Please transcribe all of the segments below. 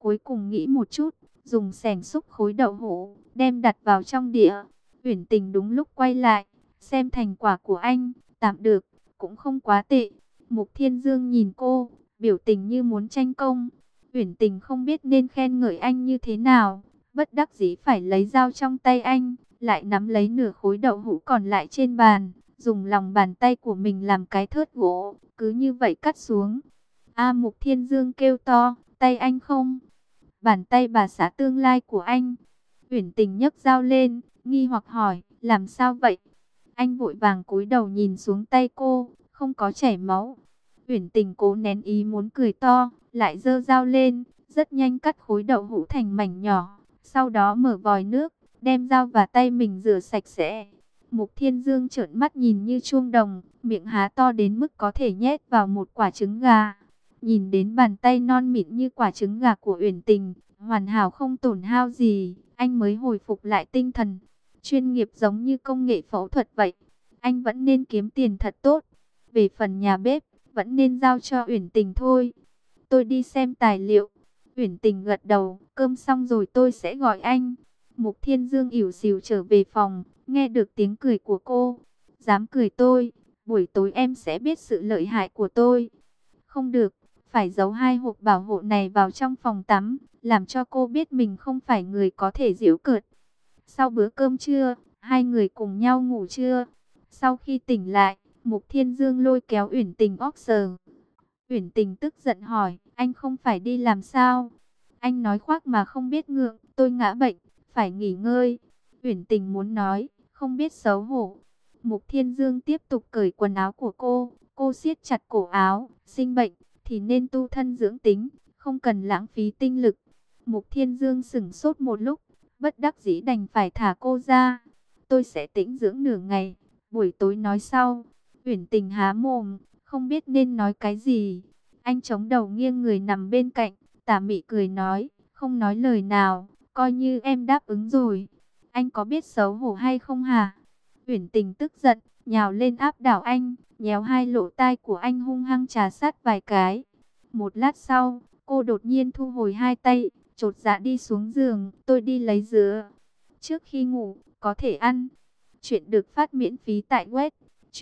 cuối cùng nghĩ một chút, dùng xẻng xúc khối đậu hũ, đem đặt vào trong đĩa. Uyển Tình đúng lúc quay lại, xem thành quả của anh, tạm được, cũng không quá tệ. Mục Thiên Dương nhìn cô, biểu tình như muốn tranh công. Uyển Tình không biết nên khen ngợi anh như thế nào, bất đắc dĩ phải lấy dao trong tay anh, lại nắm lấy nửa khối đậu hũ còn lại trên bàn, dùng lòng bàn tay của mình làm cái thớt gỗ, cứ như vậy cắt xuống. A Mục Thiên Dương kêu to, tay anh không? Bàn tay bà xã tương lai của anh. Uyển Tình nhấc dao lên, nghi hoặc hỏi, làm sao vậy? Anh vội vàng cúi đầu nhìn xuống tay cô, không có chảy máu. Uyển Tình cố nén ý muốn cười to, lại giơ dao lên, rất nhanh cắt khối đậu hũ thành mảnh nhỏ, sau đó mở vòi nước, đem dao và tay mình rửa sạch sẽ. Mục Thiên Dương trợn mắt nhìn như chuông đồng, miệng há to đến mức có thể nhét vào một quả trứng gà. Nhìn đến bàn tay non mịn như quả trứng gà của Uyển Tình, hoàn hảo không tổn hao gì, anh mới hồi phục lại tinh thần. Chuyên nghiệp giống như công nghệ phẫu thuật vậy. Anh vẫn nên kiếm tiền thật tốt. Về phần nhà bếp, vẫn nên giao cho Uyển Tình thôi. Tôi đi xem tài liệu. Uyển Tình gật đầu, cơm xong rồi tôi sẽ gọi anh. Mục Thiên Dương ỉu xìu trở về phòng, nghe được tiếng cười của cô. Dám cười tôi, buổi tối em sẽ biết sự lợi hại của tôi. Không được, phải giấu hai hộp bảo hộ này vào trong phòng tắm, làm cho cô biết mình không phải người có thể giễu cợt. Sau bữa cơm trưa, hai người cùng nhau ngủ trưa. Sau khi tỉnh lại, Mục Thiên Dương lôi kéo Uyển Tình óc sờ. Uyển Tình tức giận hỏi, anh không phải đi làm sao? Anh nói khoác mà không biết ngượng, tôi ngã bệnh, phải nghỉ ngơi. Uyển Tình muốn nói, không biết xấu hổ. Mục Thiên Dương tiếp tục cởi quần áo của cô siết chặt cổ áo, sinh bệnh thì nên tu thân dưỡng tính, không cần lãng phí tinh lực. Mục Thiên Dương sững sốt một lúc, bất đắc dĩ đành phải thả cô ra. Tôi sẽ tĩnh dưỡng nửa ngày, buổi tối nói sau. Uyển Tình há mồm, không biết nên nói cái gì. Anh chống đầu nghiêng người nằm bên cạnh, tà mị cười nói, không nói lời nào, coi như em đáp ứng rồi. Anh có biết xấu hổ hay không hả? Uyển Tình tức giận, nhào lên áp đảo anh, nhéo hai lỗ tai của anh hung hăng trà sát vài cái. Một lát sau, cô đột nhiên thu hồi hai tay, chột dạ đi xuống giường, tôi đi lấy dứa. Trước khi ngủ, có thể ăn. Chuyện được phát miễn phí tại web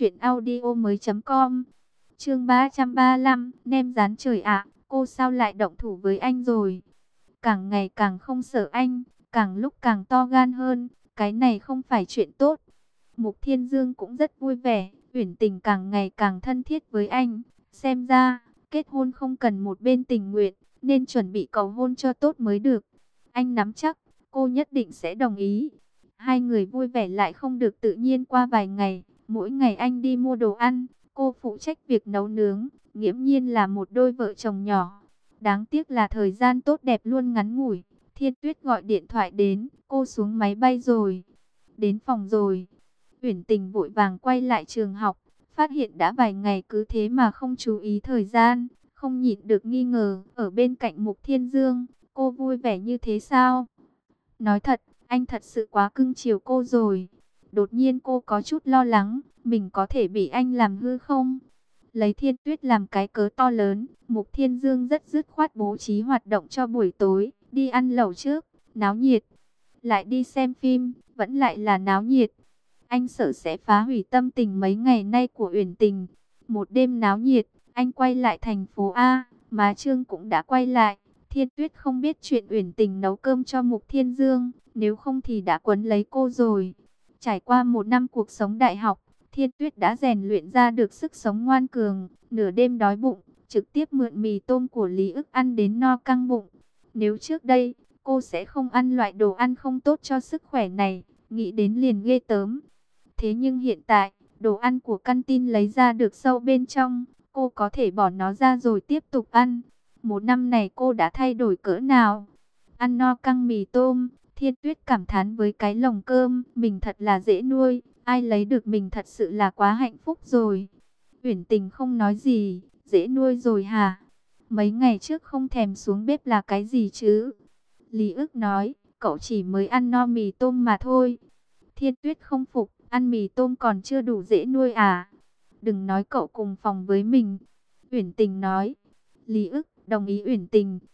truyệnaudiomoi.com. Chương 335, nem rán trời ạ, cô sao lại động thủ với anh rồi? Càng ngày càng không sợ anh, càng lúc càng to gan hơn, cái này không phải chuyện tốt. Mục Thiên Dương cũng rất vui vẻ, Uyển Tình càng ngày càng thân thiết với anh. Xem ra, kết hôn không cần một bên tình nguyện, nên chuẩn bị cầu hôn cho tốt mới được. Anh nắm chắc, cô nhất định sẽ đồng ý. Hai người vui vẻ lại không được tự nhiên qua vài ngày. Mỗi ngày anh đi mua đồ ăn, cô phụ trách việc nấu nướng, nghiễm nhiên là một đôi vợ chồng nhỏ. Đáng tiếc là thời gian tốt đẹp luôn ngắn ngủi. Thiên Tuyết gọi điện thoại đến, cô xuống máy bay rồi. Đến phòng rồi. Uyển Tình vội vàng quay lại trường học, phát hiện đã vài ngày cứ thế mà không chú ý thời gian, không nhịn được nghi ngờ, ở bên cạnh Mục Thiên Dương, cô vui vẻ như thế sao? Nói thật, anh thật sự quá cưng chiều cô rồi. Đột nhiên cô có chút lo lắng, mình có thể bị anh làm hư không? Lấy Thiên Tuyết làm cái cớ to lớn, Mục Thiên Dương rất dứt khoát bố trí hoạt động cho buổi tối, đi ăn lẩu trước, náo nhiệt. Lại đi xem phim, vẫn lại là náo nhiệt. Anh sợ sẽ phá hủy tâm tình mấy ngày nay của Uyển Tình. Một đêm náo nhiệt, anh quay lại thành phố A, má Trương cũng đã quay lại. Thiên Tuyết không biết chuyện Uyển Tình nấu cơm cho Mục Thiên Dương, nếu không thì đã quấn lấy cô rồi. Trải qua một năm cuộc sống đại học, Thiên Tuyết đã rèn luyện ra được sức sống ngoan cường. Nửa đêm đói bụng, trực tiếp mượn mì tôm của Lý Ức ăn đến no căng bụng. Nếu trước đây, cô sẽ không ăn loại đồ ăn không tốt cho sức khỏe này, nghĩ đến liền ghê tởm. Thế nhưng hiện tại, đồ ăn của căn tin lấy ra được sâu bên trong, cô có thể bỏ nó ra rồi tiếp tục ăn. Một năm này cô đã thay đổi cỡ nào? Ăn no căng mì tôm, Thiên Tuyết cảm thán với cái lồng cơm, mình thật là dễ nuôi, ai lấy được mình thật sự là quá hạnh phúc rồi. Uyển Tình không nói gì, dễ nuôi rồi hả? Mấy ngày trước không thèm xuống bếp là cái gì chứ? Lý Ức nói, cậu chỉ mới ăn no mì tôm mà thôi. Thiên Tuyết không phục, ăn mì tôm còn chưa đủ dễ nuôi à? Đừng nói cậu cùng phòng với mình. Uyển Tình nói. Lý Ức đồng ý Uyển Tình.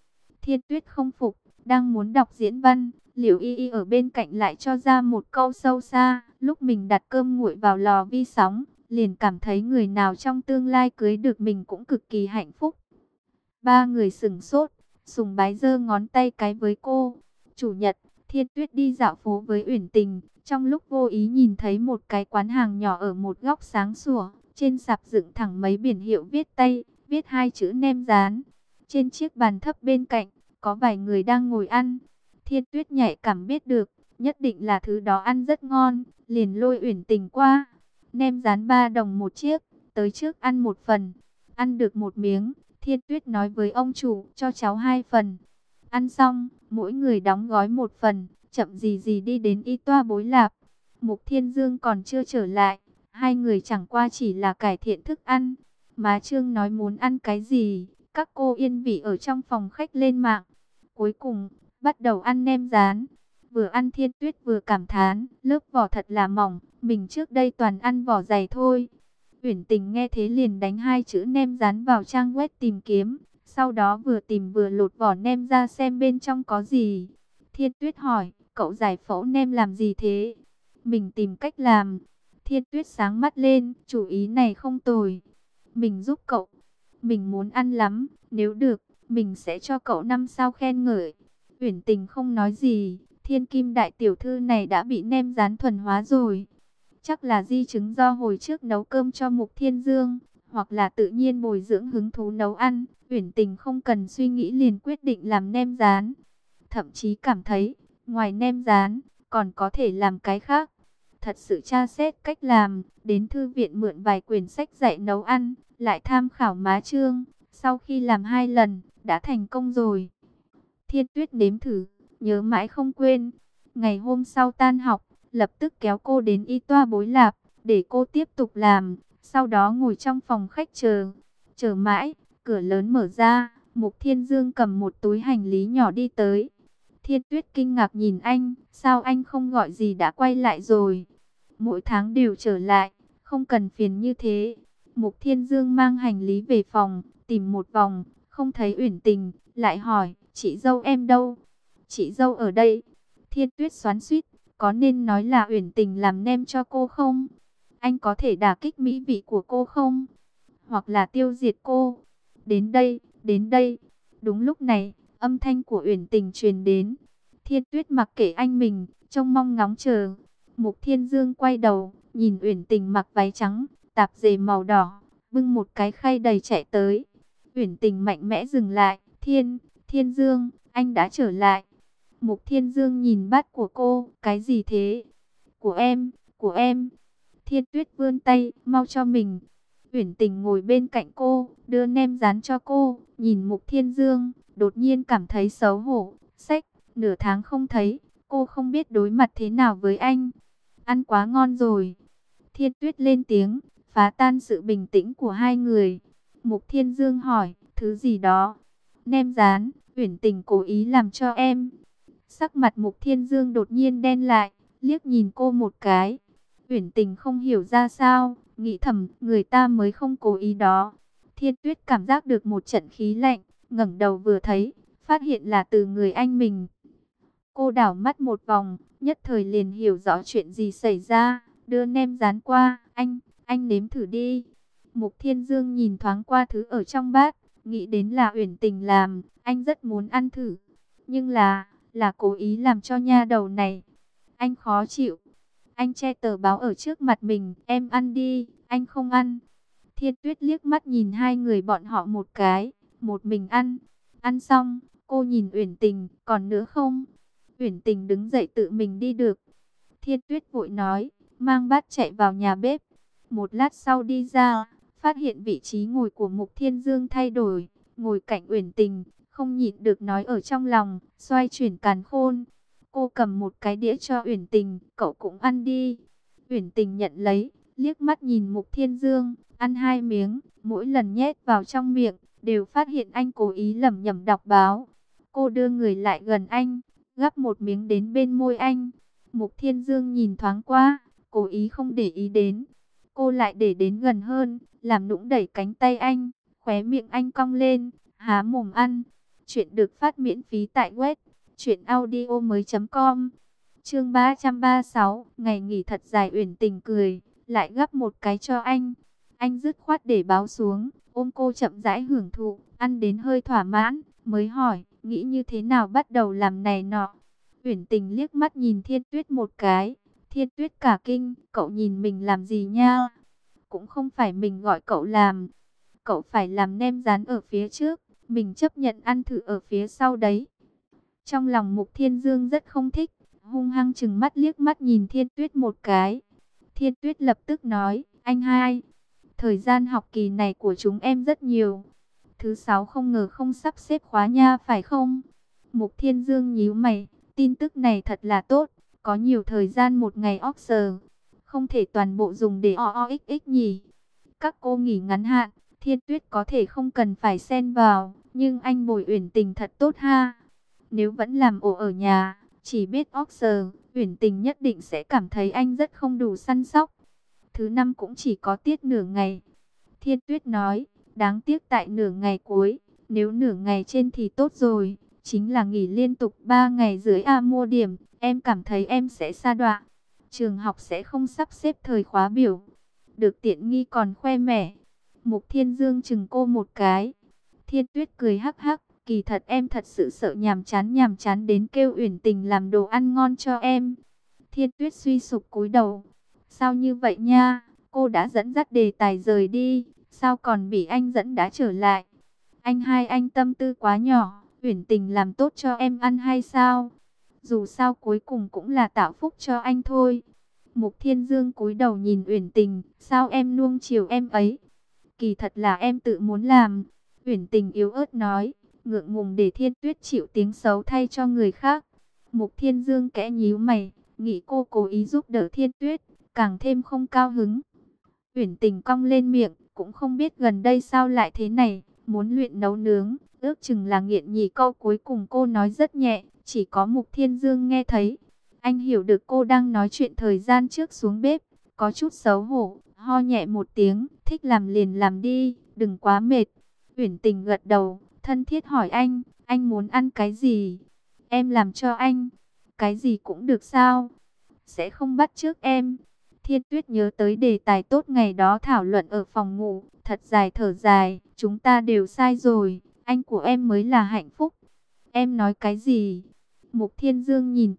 Thiên Tuyết không phục, đang muốn đọc diễn văn, Liễu Y Y ở bên cạnh lại cho ra một câu sâu xa. Lúc mình đặt cơm nguội vào lò vi sóng, liền cảm thấy người nào trong tương lai cưới được mình cũng cực kỳ hạnh phúc. Ba người sững sốt, Sùng Bái giơ ngón tay cái với cô. Chủ nhật, Thiên Tuyết đi dạo phố với Uyển Tình, trong lúc vô ý nhìn thấy một cái quán hàng nhỏ ở một góc sáng sủa, trên sạp dựng thẳng mấy biển hiệu viết Tây, viết hai chữ nem rán. Trên chiếc bàn thấp bên cạnh, có vài người đang ngồi ăn. Thiên Tuyết nhạy cảm biết được, nhất định là thứ đó ăn rất ngon, liền lôi Uyển Tình qua. Nem rán 3 đồng một chiếc, tới trước ăn một phần. Ăn được một miếng, Thiên Tuyết nói với ông chủ, cho cháu 2 phần. Ăn xong, mỗi người đóng gói một phần, chậm gì gì đi đến y toa Bối Lạp. Mục Thiên Dương còn chưa trở lại, hai người chẳng qua chỉ là cải thiện thức ăn. Má Trương nói muốn ăn cái gì, các cô yên vị ở trong phòng khách lên mạng. Cuối cùng, bắt đầu ăn nem rán. Vừa ăn Thiên Tuyết vừa cảm thán, lớp vỏ thật là mỏng, mình trước đây toàn ăn vỏ dày thôi. Uyển Tình nghe thế liền đánh hai chữ nem rán vào trang web tìm kiếm, sau đó vừa tìm vừa lột vỏ nem ra xem bên trong có gì. Thiên Tuyết hỏi, cậu giải phẫu nem làm gì thế? Mình tìm cách làm. Thiên Tuyết sáng mắt lên, chủ ý này không tồi. Mình giúp cậu. Mình muốn ăn lắm, nếu được, mình sẽ cho cậu 5 sao khen ngợi. Uyển Tình không nói gì, Thiên Kim đại tiểu thư này đã bị nem rán thuần hóa rồi. Chắc là di chứng do hồi trước nấu cơm cho Mục Thiên Dương, hoặc là tự nhiên bồi dưỡng hứng thú nấu ăn. Uyển Tình không cần suy nghĩ liền quyết định làm nem rán. Thậm chí cảm thấy, ngoài nem rán, còn có thể làm cái khác. Thật sự tra xét cách làm, đến thư viện mượn vài quyển sách dạy nấu ăn, lại tham khảo má Trương. Sau khi làm 2 lần, đã thành công rồi. Thiên Tuyết nếm thử, nhớ mãi không quên. Ngày hôm sau tan học, lập tức kéo cô đến y toa Bối Lạp, để cô tiếp tục làm. Sau đó ngồi trong phòng khách chờ. Chờ mãi, cửa lớn mở ra, Mục Thiên Dương cầm một túi hành lý nhỏ đi tới. Thiên Tuyết kinh ngạc nhìn anh, sao anh không gọi gì đã quay lại rồi? Mỗi tháng đều trở lại, không cần phiền như thế. Mục Thiên Dương mang hành lý về phòng, tìm một vòng, không thấy Uyển Tình, lại hỏi, chị dâu em đâu? Chị dâu ở đây. Thiên Tuyết xoắn xuýt, có nên nói là Uyển Tình làm nem cho cô không? Anh có thể đả kích mỹ vị của cô không? Hoặc là tiêu diệt cô? Đến đây, đến đây. Đúng lúc này, âm thanh của Uyển Tình truyền đến. Thiên Tuyết mặc kệ anh mình, trông mong ngóng chờ. Mục Thiên Dương quay đầu, nhìn Uyển Tình mặc váy trắng, tạp dề màu đỏ, bưng một cái khay đầy chạy tới. Uyển Tình mạnh mẽ dừng lại, Thiên Dương, anh đã trở lại. Mục Thiên Dương nhìn bát của cô, cái gì thế? Của em. Thiên Tuyết vươn tay, mau cho mình. Uyển Tình ngồi bên cạnh cô, đưa nem rán cho cô, nhìn Mục Thiên Dương, đột nhiên cảm thấy xấu hổ. Sách, nửa tháng không thấy, cô không biết đối mặt thế nào với anh. Ăn quá ngon rồi. Thiên Tuyết lên tiếng, phá tan sự bình tĩnh của hai người. Mục Thiên Dương hỏi, thứ gì đó? Nem rán, Uyển Tình cố ý làm cho em. Sắc mặt Mục Thiên Dương đột nhiên đen lại, liếc nhìn cô một cái. Uyển Tình không hiểu ra sao, nghĩ thầm, người ta mới không cố ý đó. Thiên Tuyết cảm giác được một trận khí lạnh, ngẩng đầu vừa thấy, phát hiện là từ người anh mình. Cô đảo mắt một vòng, nhất thời liền hiểu rõ chuyện gì xảy ra, đưa nem rán qua, anh nếm thử đi. Mục Thiên Dương nhìn thoáng qua thứ ở trong bát, nghĩ đến là Uyển Tình làm, anh rất muốn ăn thử. Nhưng là cố ý làm cho nha đầu này. Anh khó chịu. Anh che tờ báo ở trước mặt mình, em ăn đi, anh không ăn. Thiên Tuyết liếc mắt nhìn hai người bọn họ một cái, một mình ăn. Ăn xong, cô nhìn Uyển Tình, còn nữa không? Uyển Tình đứng dậy tự mình đi được. Thiên Tuyết vội nói, mang bát chạy vào nhà bếp. Một lát sau đi ra, phát hiện vị trí ngồi của Mục Thiên Dương thay đổi, ngồi cạnh Uyển Tình, không nhịn được nói ở trong lòng, xoay chuyển càn khôn. Cô cầm một cái đĩa cho Uyển Tình, cậu cũng ăn đi. Uyển Tình nhận lấy, liếc mắt nhìn Mục Thiên Dương, ăn 2 miếng, mỗi lần nhét vào trong miệng, đều phát hiện anh cố ý lẩm nhẩm đọc báo. Cô đưa người lại gần anh, gắp một miếng đến bên môi anh. Mục Thiên Dương nhìn thoáng qua, cố ý không để ý đến. Cô lại để đến gần hơn, làm nũng đẩy cánh tay anh, khóe miệng anh cong lên, há mồm ăn. Chuyện được phát miễn phí tại web truyệnaudiomoi.com. Chương 336, ngày nghỉ thật dài. Uyển Tình cười, lại gắp một cái cho anh. Anh dứt khoát để báo xuống, ôm cô chậm rãi hưởng thụ, ăn đến hơi thỏa mãn, mới hỏi, nghĩ như thế nào bắt đầu làm này nọ. Uyển Tình liếc mắt nhìn Thiên Tuyết một cái. Thiên Tuyết cả kinh, cậu nhìn mình làm gì nha? Cũng không phải mình gọi cậu làm. Cậu phải làm nem rán ở phía trước, mình chấp nhận ăn thử ở phía sau đấy. Trong lòng Mục Thiên Dương rất không thích, hung hăng chừng mắt liếc mắt nhìn Thiên Tuyết một cái. Thiên Tuyết lập tức nói, anh hai, thời gian học kỳ này của chúng em rất nhiều. Thứ sáu không ngờ không sắp xếp khóa nha phải không? Mục Thiên Dương nhíu mày, tin tức này thật là tốt, có nhiều thời gian một ngày off giờ. Không thể toàn bộ dùng để OOXX nhỉ. Các cô nghỉ ngắn hạn, Thiên Tuyết có thể không cần phải xen vào, nhưng anh bồi Uyển Tình thật tốt ha. Nếu vẫn làm ổ ở nhà, chỉ biết off giờ, Uyển Tình nhất định sẽ cảm thấy anh rất không đủ săn sóc. Thứ năm cũng chỉ có tiết nửa ngày. Thiên Tuyết nói, đáng tiếc tại nửa ngày cuối, nếu nửa ngày trên thì tốt rồi, chính là nghỉ liên tục 3 ngày dưới A mua điểm, em cảm thấy em sẽ sa đọa. Trường học sẽ không sắp xếp thời khóa biểu. Được tiện nghi còn khoe mẽ. Mục Thiên Dương chừng cô một cái. Thiên Tuyết cười hắc hắc, kỳ thật em thật sự sợ nhàm chán đến kêu Uyển Tình làm đồ ăn ngon cho em. Thiên Tuyết suy sụp cúi đầu. Sao như vậy nha, cô đã dẫn dắt đề tài rời đi, sao còn bị anh dẫn đã trở lại? Anh hai anh tâm tư quá nhỏ, Uyển Tình làm tốt cho em ăn hay sao? Dù sao cuối cùng cũng là tạo phúc cho anh thôi. Mục Thiên Dương cúi đầu nhìn Uyển Tình, sao em nuông chiều em ấy? Kỳ thật là em tự muốn làm. Uyển Tình yếu ớt nói, ngượng ngùng để Thiên Tuyết chịu tiếng xấu thay cho người khác. Mục Thiên Dương kẽ nhíu mày, nghĩ cô cố ý giúp đỡ Thiên Tuyết, càng thêm không cao hứng. Uyển Tình cong lên miệng, cũng không biết gần đây sao lại thế này, muốn luyện nấu nướng, ước chừng là nghiện nhỉ. Câu cuối cùng cô nói rất nhẹ, chỉ có Mục Thiên Dương nghe thấy. Anh hiểu được cô đang nói chuyện thời gian trước xuống bếp, có chút xấu hổ, ho nhẹ một tiếng, thích làm liền làm đi, đừng quá mệt. Uyển Tình gật đầu, thân thiết hỏi anh muốn ăn cái gì? Em làm cho anh, cái gì cũng được sao? Sẽ không bắt chước em. Thiên Tuyết nhớ tới đề tài tốt ngày đó thảo luận ở phòng ngủ, thật dài thở dài, chúng ta đều sai rồi, anh của em mới là hạnh phúc. Em nói cái gì? Mục Thiên Dương nhìn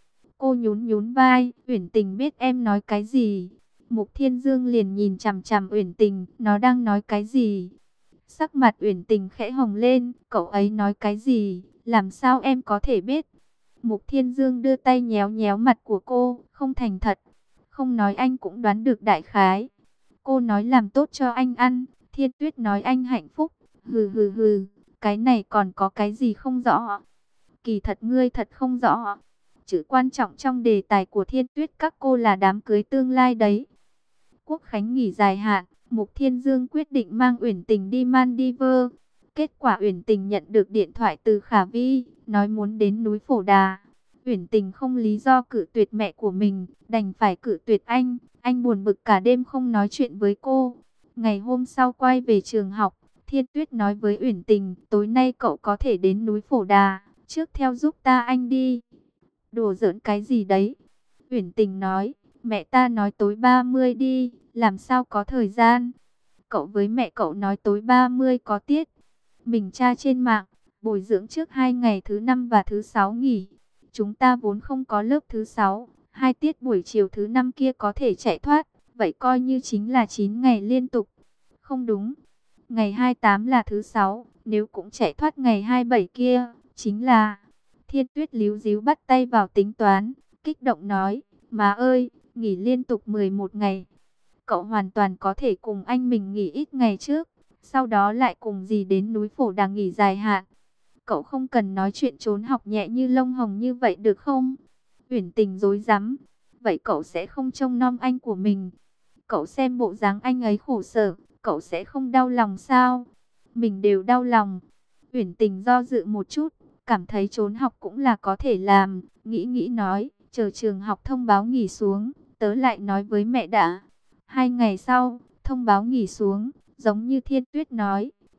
cô nhún nhún vai, Uyển Tình biết em nói cái gì. Mục Thiên Dương liền nhìn chằm chằm Uyển Tình, nó đang nói cái gì? Sắc mặt Uyển Tình khẽ hồng lên, cậu ấy nói cái gì, làm sao em có thể biết? Mục Thiên Dương đưa tay nhéo nhéo mặt của cô, không thành thật. Không nói anh cũng đoán được đại khái. Cô nói làm tốt cho anh ăn, Thiên Tuyết nói anh hạnh phúc. Hừ hừ hừ, cái này còn có cái gì không rõ? Kỳ thật ngươi thật không rõ. Chữ quan trọng trong đề tài của Thiên Tuyết các cô là đám cưới tương lai đấy. Quốc khánh nghỉ dài hạn, Mục Thiên Dương quyết định mang Uyển Tình đi Maldives. Kết quả Uyển Tình nhận được điện thoại từ Khả Vi, nói muốn đến núi Phổ Đà. Uyển Tình không lý do cự tuyệt mẹ của mình, đành phải cự tuyệt anh. Anh buồn bực cả đêm không nói chuyện với cô. Ngày hôm sau quay về trường học, Thiên Tuyết nói với Uyển Tình, tối nay cậu có thể đến núi Phổ Đà, trước theo giúp ta anh đi. Đùa giỡn cái gì đấy? Uyển Tình nói, mẹ ta nói tối 30 đi, làm sao có thời gian? Cậu với mẹ cậu nói tối 30 có tiết. Mình tra trên mạng, bồi dưỡng trước 2 ngày thứ năm và thứ sáu nghỉ. Chúng ta vốn không có lớp thứ sáu, 2 tiết buổi chiều thứ năm kia có thể chạy thoát, vậy coi như chính là 9 ngày liên tục. Không đúng, ngày 28 là thứ sáu, nếu cũng chạy thoát ngày 27 kia, chính là... Thiên Tuyết líu díu bắt tay vào tính toán, kích động nói, má ơi, nghỉ liên tục 11 ngày. Cậu hoàn toàn có thể cùng anh mình nghỉ ít ngày trước, sau đó lại cùng dì đến núi Phổ Đà nghỉ dài hạn. Cậu không cần nói chuyện trốn học nhẹ như lông hồng như vậy được không? Uyển Tình rối rắm. Vậy cậu sẽ không trông nom anh của mình? Cậu xem bộ dáng anh ấy khổ sở, cậu sẽ không đau lòng sao? Mình đều đau lòng. Uyển Tình do dự một chút, cảm thấy trốn học cũng là có thể làm. Nghĩ nói, chờ trường học thông báo nghỉ xuống, tớ lại nói với mẹ đã. 2 ngày sau, thông báo nghỉ xuống, giống như Thiên Tuyết nói,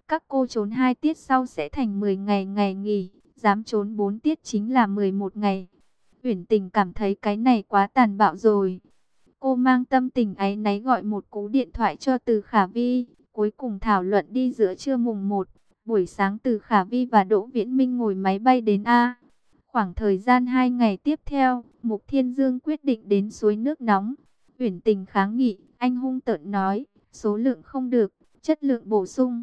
Các cô trốn 2 tiết sau sẽ thành 10 ngày ngày nghỉ, dám trốn 4 tiết chính là 11 ngày. Uyển Tình cảm thấy cái này quá tàn bạo rồi. Cô mang tâm tình áy náy gọi một cú điện thoại cho Từ Khả Vi, cuối cùng thảo luận đi giữa trưa mùng 1. Buổi sáng Từ Khả Vi và Đỗ Viễn Minh ngồi máy bay đến A. Khoảng thời gian 2 ngày tiếp theo, Mục Thiên Dương quyết định đến suối nước nóng. Uyển Tình kháng nghị, anh hung tợn nói, số lượng không được, chất lượng bổ sung.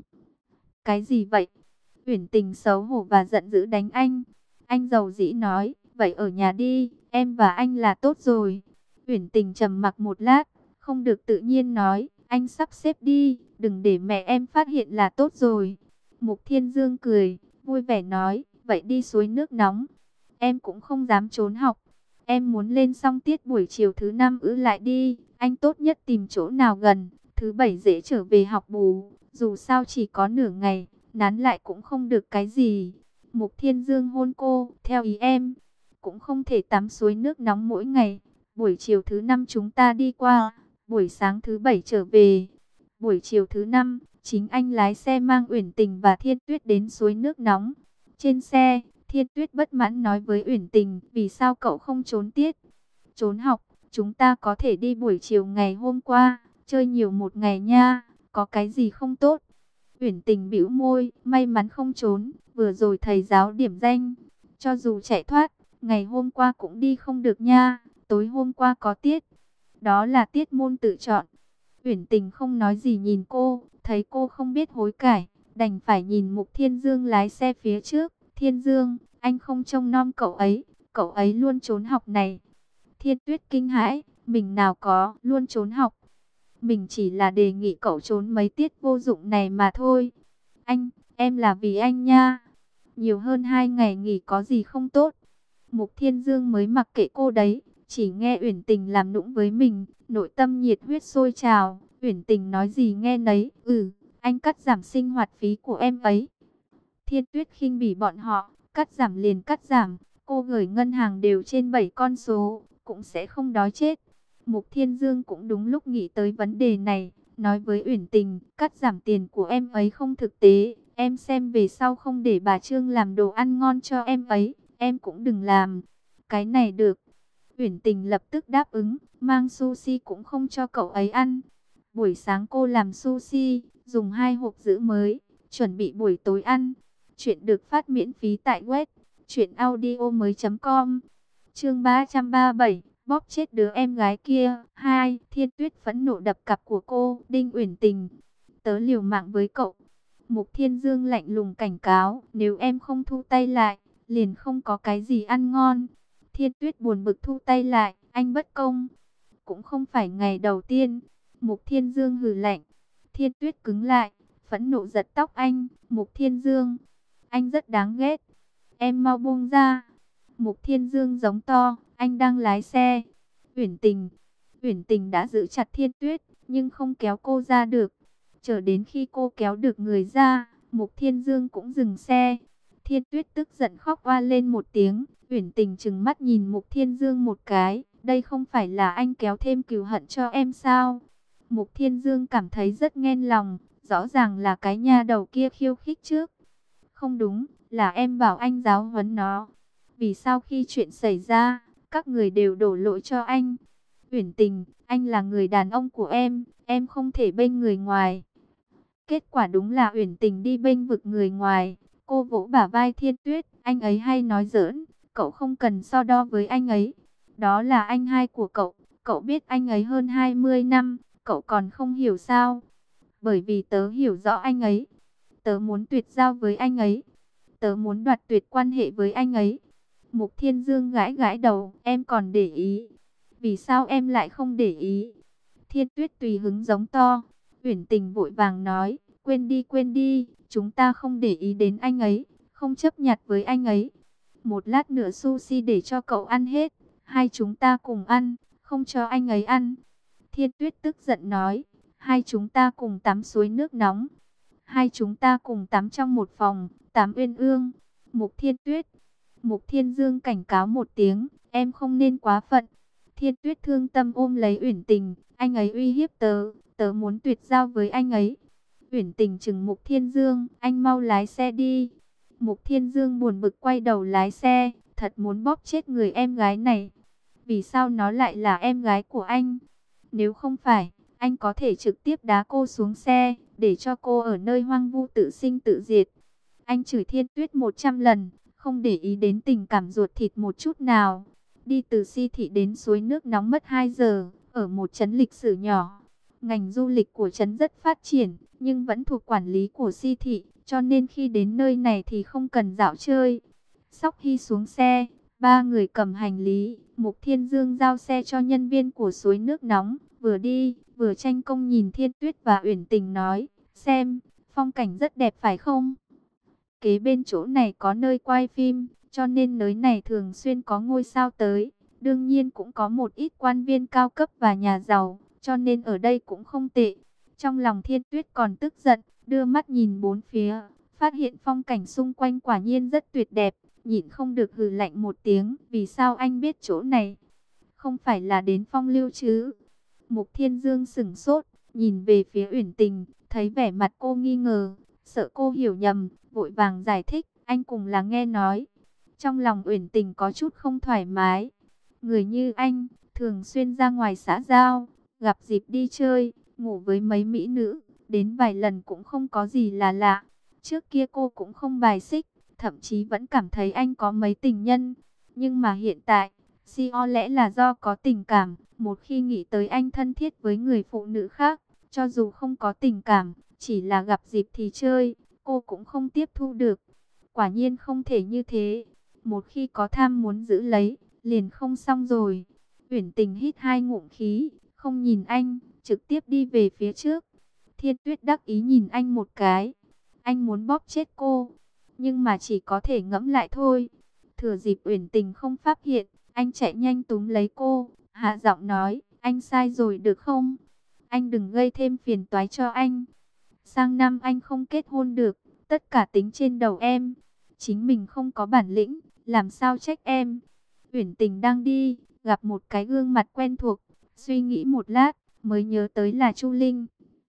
Cái gì vậy? Uyển Tình xấu hổ và giận dữ đánh anh. Anh dầu dĩ nói, vậy ở nhà đi, em và anh là tốt rồi. Uyển Tình trầm mặc một lát, không được tự nhiên nói, anh sắp xếp đi, đừng để mẹ em phát hiện là tốt rồi. Mục Thiên Dương cười, vui vẻ nói, vậy đi suối nước nóng. Em cũng không dám trốn học. Em muốn lên xong tiết buổi chiều thứ 5 lại đi. Anh tốt nhất tìm chỗ nào gần, thứ 7 dễ trở về học bù. Dù sao chỉ có nửa ngày, nán lại cũng không được cái gì. Mục Thiên Dương hôn cô, theo ý em. Cũng không thể tắm suối nước nóng mỗi ngày. Buổi chiều thứ 5 chúng ta đi qua, buổi sáng thứ 7 trở về. Buổi chiều thứ 5, chính anh lái xe mang Uyển Tình và Thiên Tuyết đến suối nước nóng. Trên xe, Thiên Tuyết bất mãn nói với Uyển Tình, vì sao cậu không trốn tiết? Trốn học, chúng ta có thể đi buổi chiều ngày hôm qua, chơi nhiều một ngày nha, có cái gì không tốt? Uyển Tình bĩu môi, may mắn không trốn, vừa rồi thầy giáo điểm danh, cho dù chạy thoát, ngày hôm qua cũng đi không được nha, tối hôm qua có tiết, đó là tiết môn tự chọn. Uyển Tình không nói gì nhìn cô, thấy cô không biết hối cải, đành phải nhìn Mục Thiên Dương lái xe phía trước. Thiên Dương, anh không trông nom cậu ấy luôn trốn học này. Thiên Tuyết kinh hãi, mình nào có luôn trốn học. Mình chỉ là đề nghị cậu trốn mấy tiết vô dụng này mà thôi. Anh, em là vì anh nha. Nhiều hơn 2 ngày nghỉ có gì không tốt. Mục Thiên Dương mới mặc kệ cô đấy, chỉ nghe Uyển Tình làm nũng với mình, nội tâm nhiệt huyết sôi trào. Uyển Tình nói gì nghe nấy, anh cắt giảm sinh hoạt phí của em ấy. Thiên Tuyết khinh bỉ bọn họ, cắt giảm liền cắt giảm, cô gửi ngân hàng đều trên 7 con số, cũng sẽ không đói chết. Mục Thiên Dương cũng đúng lúc nghĩ tới vấn đề này, nói với Uyển Tình, cắt giảm tiền của em ấy không thực tế, em xem về sau không để bà Trương làm đồ ăn ngon cho em ấy, em cũng đừng làm. Cái này được. Uyển Tình lập tức đáp ứng, mang sushi cũng không cho cậu ấy ăn. Buổi sáng cô làm sushi, dùng 2 hộp giữ mới, chuẩn bị buổi tối ăn. Chuyện được phát miễn phí tại web truyệnaudiomoi.com. Chương 337, bóp chết đứa em gái kia. 2. Thiên Tuyết phẫn nộ đập cặp của cô, Đinh Uyển Tình. Tớ liều mạng với cậu. Mục Thiên Dương lạnh lùng cảnh cáo, nếu em không thu tay lại, liền không có cái gì ăn ngon. Thiên Tuyết buồn bực thu tay lại, anh bất công. Cũng không phải ngày đầu tiên. Mục Thiên Dương hừ lạnh. Thiên Tuyết cứng lại, phẫn nộ giật tóc anh. Mục Thiên Dương, anh rất đáng ghét. Em mau buông ra. Mục Thiên Dương giống to, anh đang lái xe. Uyển Tình đã giữ chặt Thiên Tuyết, nhưng không kéo cô ra được. Chờ đến khi cô kéo được người ra, Mục Thiên Dương cũng dừng xe. Thiên Tuyết tức giận khóc oa lên một tiếng. Uyển Tình trừng mắt nhìn Mục Thiên Dương một cái. Đây không phải là anh kéo thêm cừu hận cho em sao? Mục Thiên Dương cảm thấy rất ghen lòng. Rõ ràng là cái nha đầu kia khiêu khích trước. Không đúng, là em bảo anh giáo huấn nó. Vì sao khi chuyện xảy ra, các người đều đổ lỗi cho anh? Uyển Tình, anh là người đàn ông của em không thể bênh người ngoài. Kết quả đúng là Uyển Tình đi bênh vực người ngoài. Cô vỗ bả vai Thiên Tuyết, anh ấy hay nói giỡn, cậu không cần so đo với anh ấy. Đó là anh hai của cậu biết anh ấy hơn 20 năm, cậu còn không hiểu sao? Bởi vì tớ hiểu rõ anh ấy. Tớ muốn tuyệt giao với anh ấy. Tớ muốn đoạt tuyệt quan hệ với anh ấy. Mục Thiên Dương gãi gãi đầu, em còn để ý. Vì sao em lại không để ý? Thiên Tuyết tùy hứng giống to. Uyển Tình vội vàng nói, quên đi, chúng ta không để ý đến anh ấy, không chấp nhặt với anh ấy. Một lát nữa sushi để cho cậu ăn hết, hai chúng ta cùng ăn, không cho anh ấy ăn. Thiên Tuyết tức giận nói, hai chúng ta cùng tắm suối nước nóng. Hai chúng ta cùng tắm trong một phòng, tắm uyên ương. Mục Thiên Tuyết, Mục Thiên Dương cảnh cáo một tiếng, em không nên quá phận. Thiên Tuyết thương tâm ôm lấy Uyển Tình, anh ấy uy hiếp tớ, tớ muốn tuyệt giao với anh ấy. Uyển Tình chừng Mục Thiên Dương, anh mau lái xe đi. Mục Thiên Dương buồn bực quay đầu lái xe, thật muốn bóp chết người em gái này. Vì sao nó lại là em gái của anh? Nếu không phải, anh có thể trực tiếp đá cô xuống xe, để cho cô ở nơi hoang vu tự sinh tự diệt. Anh chửi Thiên Tuyết 100 lần, không để ý đến tình cảm ruột thịt một chút nào. Đi từ Si Thị đến suối nước nóng mất 2 giờ, ở một trấn lịch sử nhỏ. Ngành du lịch của trấn rất phát triển, nhưng vẫn thuộc quản lý của Si Thị, cho nên khi đến nơi này thì không cần dạo chơi. Sóc Hy xuống xe, ba người cầm hành lý, Mục Thiên Dương giao xe cho nhân viên của suối nước nóng, vừa đi, vừa tranh công nhìn Thiên Tuyết và Uyển Tình nói, xem, phong cảnh rất đẹp phải không? Kế bên chỗ này có nơi quay phim, cho nên nơi này thường xuyên có ngôi sao tới. Đương nhiên cũng có một ít quan viên cao cấp và nhà giàu, cho nên ở đây cũng không tệ. Trong lòng Thiên Tuyết còn tức giận, đưa mắt nhìn bốn phía, phát hiện phong cảnh xung quanh quả nhiên rất tuyệt đẹp, nhịn không được hừ lạnh một tiếng, vì sao anh biết chỗ này? Không phải là đến Phong Lưu chứ? Mục Thiên Dương sững sốt, nhìn về phía Uyển Tình, thấy vẻ mặt cô nghi ngờ, sợ cô hiểu nhầm, vội vàng giải thích, anh cùng là nghe nói. Trong lòng Uyển Tình có chút không thoải mái. Người như anh, thường xuyên ra ngoài xã giao, gặp dịp đi chơi, ngủ với mấy mỹ nữ, đến vài lần cũng không có gì là lạ. Trước kia cô cũng không bài xích, thậm chí vẫn cảm thấy anh có mấy tình nhân. Nhưng mà hiện tại, có lẽ là do có tình cảm, một khi nghĩ tới anh thân thiết với người phụ nữ khác, cho dù không có tình cảm, chỉ là gặp dịp thì chơi, cô cũng không tiếp thu được. Quả nhiên không thể như thế, một khi có tham muốn giữ lấy, liền không xong rồi. Uyển Tình hít hai ngụm khí, không nhìn anh, trực tiếp đi về phía trước. Thiên Tuyết đắc ý nhìn anh một cái, anh muốn bóp chết cô, nhưng mà chỉ có thể ngẫm lại thôi. Thừa dịp Uyển Tình không phát hiện, anh chạy nhanh túm lấy cô, hạ giọng nói, anh sai rồi được không? Anh đừng gây thêm phiền toái cho anh. Sang năm anh không kết hôn được, tất cả tính trên đầu em. Chính mình không có bản lĩnh, làm sao trách em? Uyển Tình đang đi, gặp một cái gương mặt quen thuộc, suy nghĩ một lát, mới nhớ tới là Chu Linh.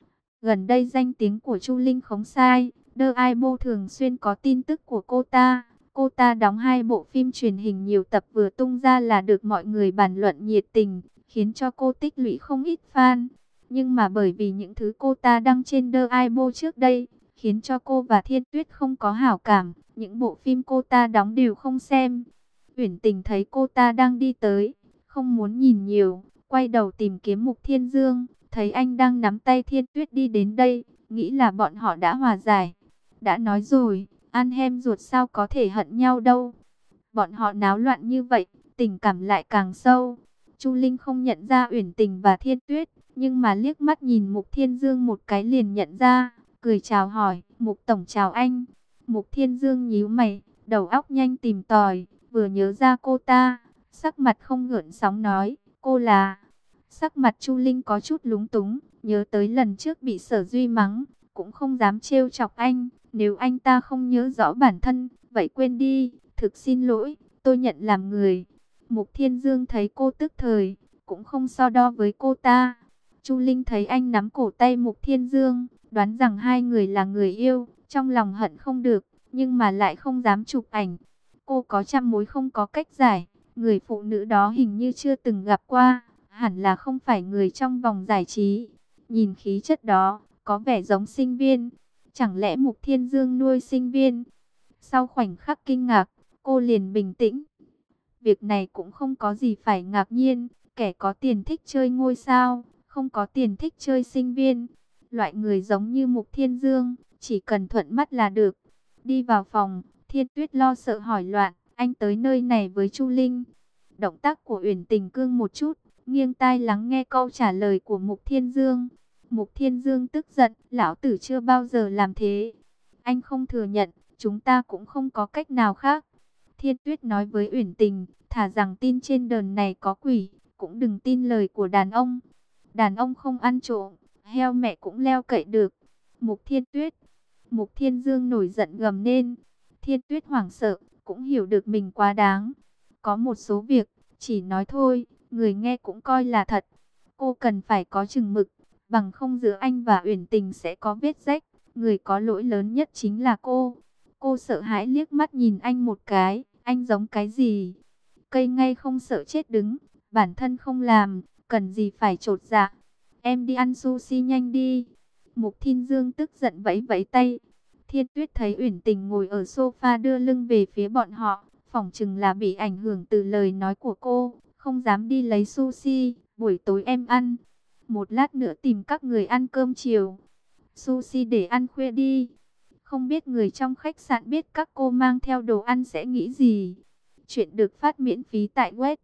Gần đây danh tiếng của Chu Linh không sai, The Aibo thường xuyên có tin tức của cô ta. Cô ta đóng 2 bộ phim truyền hình nhiều tập vừa tung ra là được mọi người bàn luận nhiệt tình, khiến cho cô tích lũy không ít fan. Nhưng mà bởi vì những thứ cô ta đăng trên The Aibo trước đây, khiến cho cô và Thiên Tuyết không có hảo cảm, những bộ phim cô ta đóng đều không xem. Uyển Tình thấy cô ta đang đi tới, không muốn nhìn nhiều, quay đầu tìm kiếm Mục Thiên Dương, thấy anh đang nắm tay Thiên Tuyết đi đến đây, nghĩ là bọn họ đã hòa giải. Đã nói rồi, ăn hem ruột sao có thể hận nhau đâu. Bọn họ náo loạn như vậy, tình cảm lại càng sâu. Chu Linh không nhận ra Uyển Tình và Thiên Tuyết, nhưng mà liếc mắt nhìn Mục Thiên Dương một cái liền nhận ra, cười chào hỏi, Mục Tổng chào anh. Mục Thiên Dương nhíu mày, đầu óc nhanh tìm tòi, vừa nhớ ra cô ta, sắc mặt không gợn sóng nói, cô là... Sắc mặt Chu Linh có chút lúng túng, nhớ tới lần trước bị Sở Duy mắng, cũng không dám trêu chọc anh, nếu anh ta không nhớ rõ bản thân, vậy quên đi, thực xin lỗi, tôi nhận làm người. Mục Thiên Dương thấy cô tức thời, cũng không so đo với cô ta. Chu Linh thấy anh nắm cổ tay Mục Thiên Dương, đoán rằng hai người là người yêu, trong lòng hận không được, nhưng mà lại không dám chụp ảnh. Cô có trăm mối không có cách giải, người phụ nữ đó hình như chưa từng gặp qua, hẳn là không phải người trong vòng giải trí. Nhìn khí chất đó, có vẻ giống sinh viên. Chẳng lẽ Mục Thiên Dương nuôi sinh viên? Sau khoảnh khắc kinh ngạc, cô liền bình tĩnh. Việc này cũng không có gì phải ngạc nhiên. Kẻ có tiền thích chơi ngôi sao, không có tiền thích chơi sinh viên. Loại người giống như Mục Thiên Dương, chỉ cần thuận mắt là được. Đi vào phòng, Thiên Tuyết lo sợ hỏi loạn. Anh tới nơi này với Chu Linh. Động tác của Uyển Tình cương một chút, nghiêng tai lắng nghe câu trả lời của Mục Thiên Dương. Mục Thiên Dương tức giận, lão tử chưa bao giờ làm thế. Anh không thừa nhận, chúng ta cũng không có cách nào khác. Thiên Tuyết nói với Uyển Tình, thà rằng tin trên đời này có quỷ, cũng đừng tin lời của đàn ông. Đàn ông không ăn trộm, heo mẹ cũng leo cậy được. Mục Thiên Tuyết, Mục Thiên Dương nổi giận gầm lên. Thiên Tuyết hoảng sợ, cũng hiểu được mình quá đáng. Có một số việc, chỉ nói thôi, người nghe cũng coi là thật. Cô cần phải có chừng mực, bằng không giữa anh và Uyển Tình sẽ có vết rách. Người có lỗi lớn nhất chính là cô. Cô sợ hãi liếc mắt nhìn anh một cái. Anh giống cái gì? Cây ngay không sợ chết đứng. Bản thân không làm, cần gì phải chột dạ. Em đi ăn sushi nhanh đi. Mục Thiên Dương tức giận vẫy vẫy tay. Thiên Tuyết thấy Uyển Tình ngồi ở sofa đưa lưng về phía bọn họ, phỏng chừng là bị ảnh hưởng từ lời nói của cô, không dám đi lấy sushi, buổi tối em ăn. Một lát nữa tìm các người ăn cơm chiều. Sushi để ăn khuya đi. Không biết người trong khách sạn biết các cô mang theo đồ ăn sẽ nghĩ gì. Chuyện được phát miễn phí tại web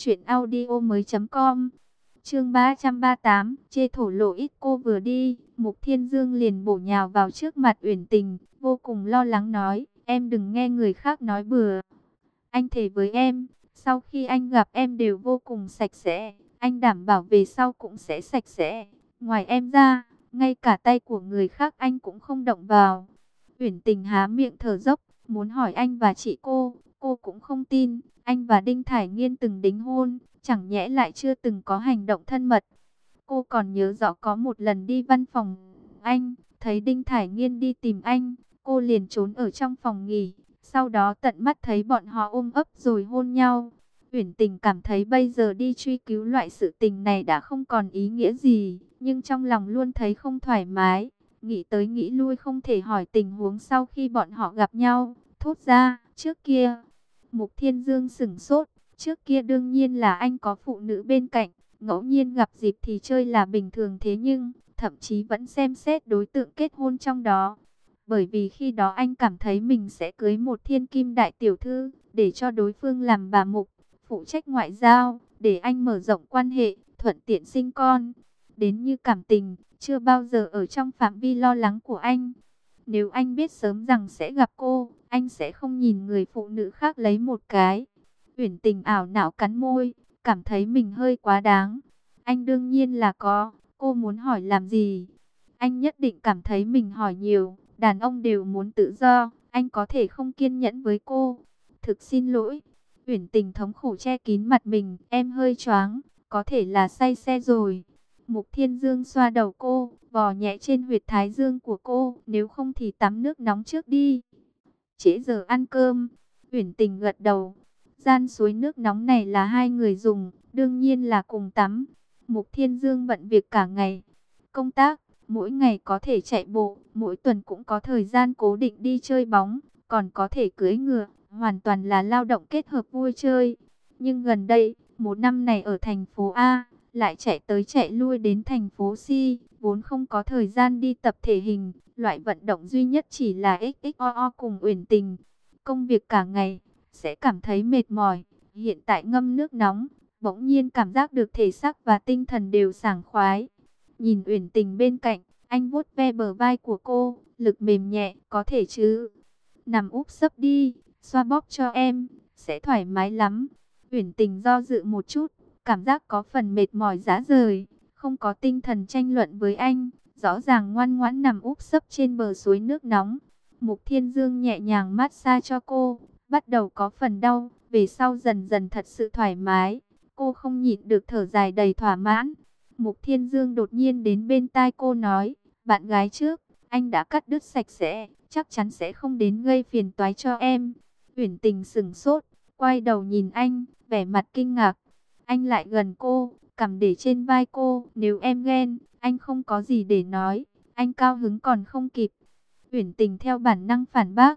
truyệnaudiomoi.com. Chương 338, chê thổ lộ ít. Cô vừa đi, Mục Thiên Dương liền bổ nhào vào trước mặt Uyển Tình, vô cùng lo lắng nói, em đừng nghe người khác nói bừa. Anh thề với em, sau khi anh gặp em đều vô cùng sạch sẽ, anh đảm bảo về sau cũng sẽ sạch sẽ. Ngoài em ra, ngay cả tay của người khác anh cũng không động vào. Uyển Tình há miệng thở dốc, muốn hỏi anh và chị cô cũng không tin. Anh và Đinh Thải Nghiên từng đính hôn, chẳng nhẽ lại chưa từng có hành động thân mật. Cô còn nhớ rõ có một lần đi văn phòng anh, thấy Đinh Thải Nghiên đi tìm anh, cô liền trốn ở trong phòng nghỉ. Sau đó tận mắt thấy bọn họ ôm ấp rồi hôn nhau. Uyển Tình cảm thấy bây giờ đi truy cứu loại sự tình này đã không còn ý nghĩa gì, nhưng trong lòng luôn thấy không thoải mái. Nghĩ tới nghĩ lui không thể hỏi tình huống sau khi bọn họ gặp nhau. Thốt ra, trước kia, Mục Thiên Dương sửng sốt. Trước kia đương nhiên là anh có phụ nữ bên cạnh, ngẫu nhiên gặp dịp thì chơi là bình thường, thế nhưng thậm chí vẫn xem xét đối tượng kết hôn trong đó. Bởi vì khi đó anh cảm thấy mình sẽ cưới một thiên kim đại tiểu thư, để cho đối phương làm bà Mục, phụ trách ngoại giao, để anh mở rộng quan hệ, thuận tiện sinh con. Đến như cảm tình, chưa bao giờ ở trong phạm vi lo lắng của anh. Nếu anh biết sớm rằng sẽ gặp cô, anh sẽ không nhìn người phụ nữ khác lấy một cái. Uyển Tình ảo não cắn môi, cảm thấy mình hơi quá đáng. Anh đương nhiên là có, cô muốn hỏi làm gì? Anh nhất định cảm thấy mình hỏi nhiều, đàn ông đều muốn tự do, anh có thể không kiên nhẫn với cô. Thực xin lỗi. Uyển Tình thống khổ che kín mặt mình, em hơi choáng, có thể là say xe rồi. Mục Thiên Dương xoa đầu cô, vò nhẹ trên huyệt thái dương của cô, nếu không thì tắm nước nóng trước đi. Trễ giờ ăn cơm. Uyển Tình gật đầu. Gian suối nước nóng này là hai người dùng, đương nhiên là cùng tắm. Mục Thiên Dương bận việc cả ngày. Công tác, mỗi ngày có thể chạy bộ, mỗi tuần cũng có thời gian cố định đi chơi bóng, còn có thể cưỡi ngựa, hoàn toàn là lao động kết hợp vui chơi. Nhưng gần đây, một năm này ở thành phố A, lại chạy tới chạy lui đến thành phố C, vốn không có thời gian đi tập thể hình, loại vận động duy nhất chỉ là XXOO cùng Uyển Tình. Công việc cả ngày, sẽ cảm thấy mệt mỏi. Hiện tại ngâm nước nóng, bỗng nhiên cảm giác được thể xác và tinh thần đều sảng khoái. Nhìn Uyển Tình bên cạnh, anh vuốt ve bờ vai của cô, lực mềm nhẹ, có thể chứ? Nằm úp sấp đi, xoa bóp cho em, sẽ thoải mái lắm. Uyển Tình do dự một chút, cảm giác có phần mệt mỏi rã rời, không có tinh thần tranh luận với anh, rõ ràng ngoan ngoãn nằm úp sấp trên bờ suối nước nóng. Mục Thiên Dương nhẹ nhàng massage cho cô, bắt đầu có phần đau, về sau dần dần thật sự thoải mái. Cô không nhịn được thở dài đầy thỏa mãn. Mục Thiên Dương đột nhiên đến bên tai cô nói, bạn gái trước, anh đã cắt đứt sạch sẽ, chắc chắn sẽ không đến gây phiền toái cho em. Uyển Tình sững sốt, quay đầu nhìn anh, vẻ mặt kinh ngạc. Anh lại gần cô, cằm để trên vai cô, nếu em ghen, anh không có gì để nói, anh cao hứng còn không kịp. Uyển Tình theo bản năng phản bác,